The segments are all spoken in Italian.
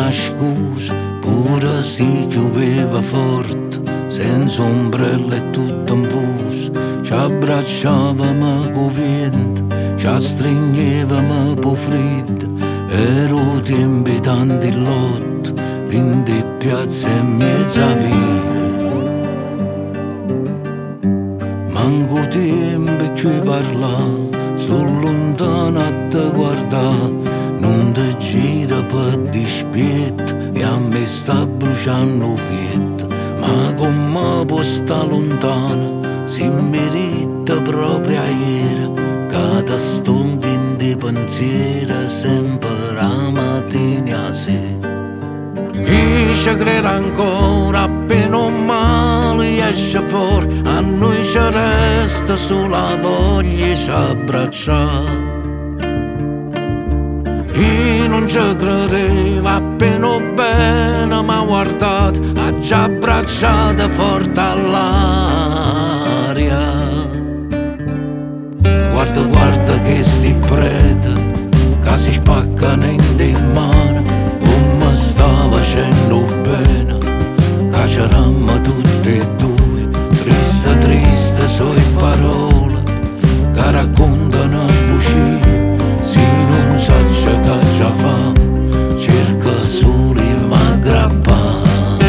una scusa, pure se pioveva forte, senza ombrello e tutto in fuso. Ci abbracciavamo con vento, ci stringevamo po' freddo. Ero tempi tanti lotti, in de piazze e mezza via. Manco tempo che parla, sto lontano a te guardare. Non ti gira per dispetto e a me sta bruciando il pietto. Ma come può stare lontano, si merita proprio ieri, che ti stonchi in di pensieri sempre la mattina a sera. E ci credo ancora, appena un male esce fuori, a noi ci resta solo la voglia di abbracciare. E non ci credevo, appena bene m'ha guardato, ha già abbracciato forte all'aria. Guarda, guarda che sti prete, che si spaccano in di mano, come sta facendo bene, che c'eravamo tutti e due, triste, triste, sue parole, che raccontano bugie. Se non sa che già fa, cerca solo di m'aggrappare.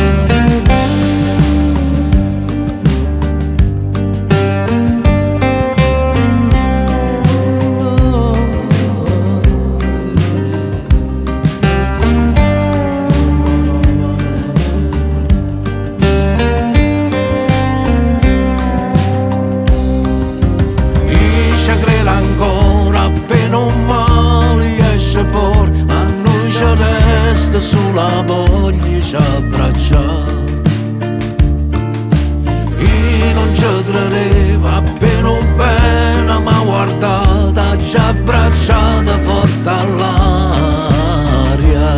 Sulla voglia ci abbracciare. E non ci credevo, appena bene m'ha guardata, ci ha abbracciata forte all'aria.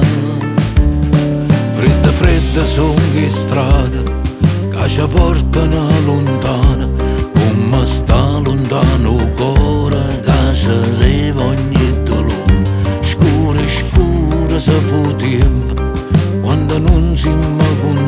Fredda, fredda sono le strade che ci portano lontano, come sta lontano il cuore che ci arriva ogni dolore. Scuro, scuro se fu tempo, quando non siamo con